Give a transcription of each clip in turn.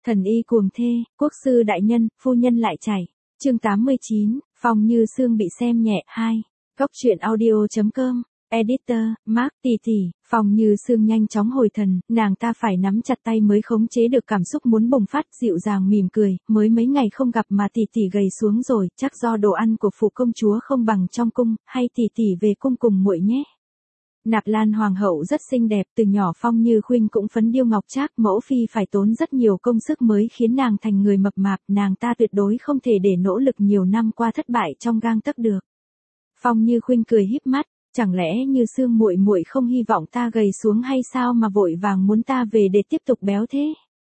Thần y cuồng thê, quốc sư đại nhân, phu nhân lại chảy. Chương 89, Phong Như Sương bị xem nhẹ 2. Góc truyện audio.com. Editor, Mark tỷ tỷ. Phong Như Sương nhanh chóng hồi thần, nàng ta phải nắm chặt tay mới khống chế được cảm xúc muốn bùng phát, dịu dàng mỉm cười, mới mấy ngày không gặp mà tỷ tỷ gầy xuống rồi, chắc do đồ ăn của phụ công chúa không bằng trong cung, hay tỷ tỷ về cung cùng muội nhé. Nạp Lan hoàng hậu rất xinh đẹp, từ nhỏ Phong Như Khuynh cũng phấn điêu ngọc trác, mẫu phi phải tốn rất nhiều công sức mới khiến nàng thành người mập mạp, nàng ta tuyệt đối không thể để nỗ lực nhiều năm qua thất bại trong gang tấc được. Phong Như Khuynh cười híp mắt, chẳng lẽ Như Sương muội muội không hy vọng ta gầy xuống hay sao mà vội vàng muốn ta về để tiếp tục béo thế?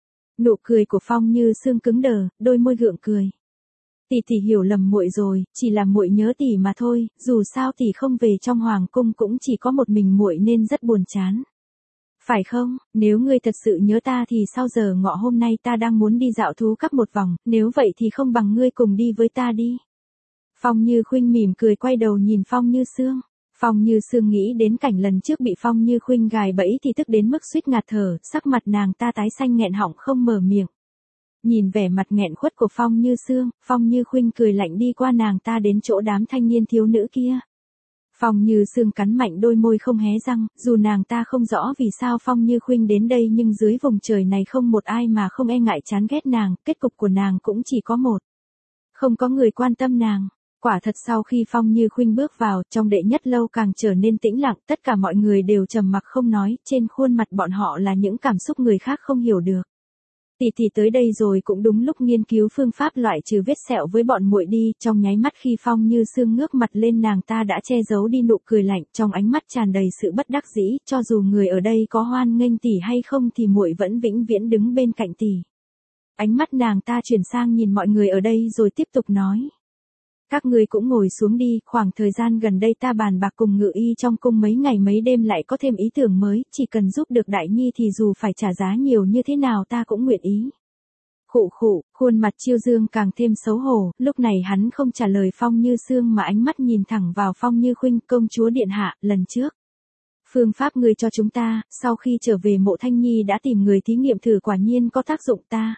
Nụ cười của Phong Như Sương cứng đờ, đôi môi gượng cười. Tỷ tỷ hiểu lầm muội rồi, chỉ là muội nhớ tỷ mà thôi, dù sao tỷ không về trong hoàng cung cũng chỉ có một mình muội nên rất buồn chán. Phải không, nếu ngươi thật sự nhớ ta thì sao giờ ngọ hôm nay ta đang muốn đi dạo thú cắp một vòng, nếu vậy thì không bằng ngươi cùng đi với ta đi. Phong Như Khuynh mỉm cười quay đầu nhìn Phong Như Sương. Phong Như Sương nghĩ đến cảnh lần trước bị Phong Như Khuynh gài bẫy thì tức đến mức suýt ngạt thở, sắc mặt nàng ta tái xanh nghẹn họng không mở miệng. Nhìn vẻ mặt nghẹn khuất của Phong Như Sương, Phong Như Khuynh cười lạnh đi qua nàng ta đến chỗ đám thanh niên thiếu nữ kia. Phong Như Sương cắn mạnh đôi môi không hé răng, dù nàng ta không rõ vì sao Phong Như Khuynh đến đây nhưng dưới vùng trời này không một ai mà không e ngại chán ghét nàng, kết cục của nàng cũng chỉ có một. Không có người quan tâm nàng. Quả thật sau khi Phong Như Khuynh bước vào, trong đệ nhất lâu càng trở nên tĩnh lặng, tất cả mọi người đều trầm mặc không nói, trên khuôn mặt bọn họ là những cảm xúc người khác không hiểu được. Tỷ tỷ tới đây rồi cũng đúng lúc nghiên cứu phương pháp loại trừ vết sẹo với bọn muội đi, trong nháy mắt khi Phong Như Sương ngước mặt lên nàng ta đã che giấu đi nụ cười lạnh, trong ánh mắt tràn đầy sự bất đắc dĩ, cho dù người ở đây có hoan nghênh tỷ hay không thì muội vẫn vĩnh viễn đứng bên cạnh tỷ. Ánh mắt nàng ta chuyển sang nhìn mọi người ở đây rồi tiếp tục nói. Các ngươi cũng ngồi xuống đi, khoảng thời gian gần đây ta bàn bạc cùng Ngự Y trong cung mấy ngày mấy đêm lại có thêm ý tưởng mới, chỉ cần giúp được Đại Nhi thì dù phải trả giá nhiều như thế nào ta cũng nguyện ý. Khụ khụ, khuôn mặt Chiêu Dương càng thêm xấu hổ, lúc này hắn không trả lời Phong Như Sương mà ánh mắt nhìn thẳng vào Phong Như Khuynh, công chúa điện hạ, lần trước. Phương pháp ngươi cho chúng ta, sau khi trở về Mộ Thanh Nhi đã tìm người thí nghiệm thử quả nhiên có tác dụng ta.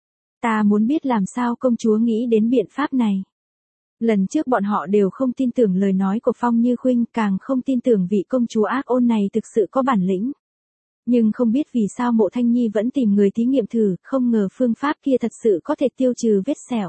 Ta muốn biết làm sao công chúa nghĩ đến biện pháp này. Lần trước bọn họ đều không tin tưởng lời nói của Phong Như Khuynh, càng không tin tưởng vị công chúa ác ôn này thực sự có bản lĩnh. Nhưng không biết vì sao Mộ Thanh Nhi vẫn tìm người thí nghiệm thử, không ngờ phương pháp kia thật sự có thể tiêu trừ vết sẹo.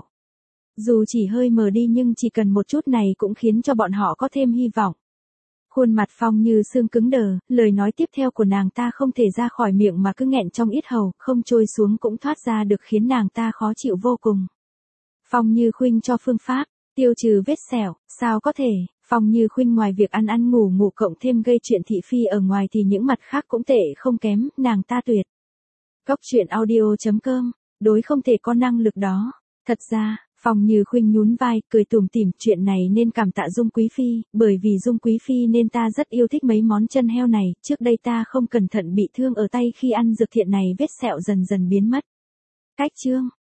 Dù chỉ hơi mờ đi nhưng chỉ cần một chút này cũng khiến cho bọn họ có thêm hy vọng. Khuôn mặt Phong Như Sương cứng đờ, lời nói tiếp theo của nàng ta không thể ra khỏi miệng mà cứ nghẹn trong yết hầu, không trôi xuống cũng thoát ra được khiến nàng ta khó chịu vô cùng. Phong Như Khuynh cho phương pháp tiêu trừ vết sẹo, sao có thể? Phong Như Khuynh ngoài việc ăn ngủ ngủ cộng thêm gây chuyện thị phi ở ngoài thì những mặt khác cũng tệ không kém, nàng ta tuyệt. Góc truyện audio.com, đối không thể có năng lực đó. Thật ra, Phong Như Khuynh nhún vai, cười tủm tỉm, chuyện này nên cảm tạ Dung Quý Phi, bởi vì Dung Quý Phi nên ta rất yêu thích mấy món chân heo này, trước đây ta không cẩn thận bị thương ở tay khi ăn dược thiện này vết sẹo dần dần biến mất. Cách chương.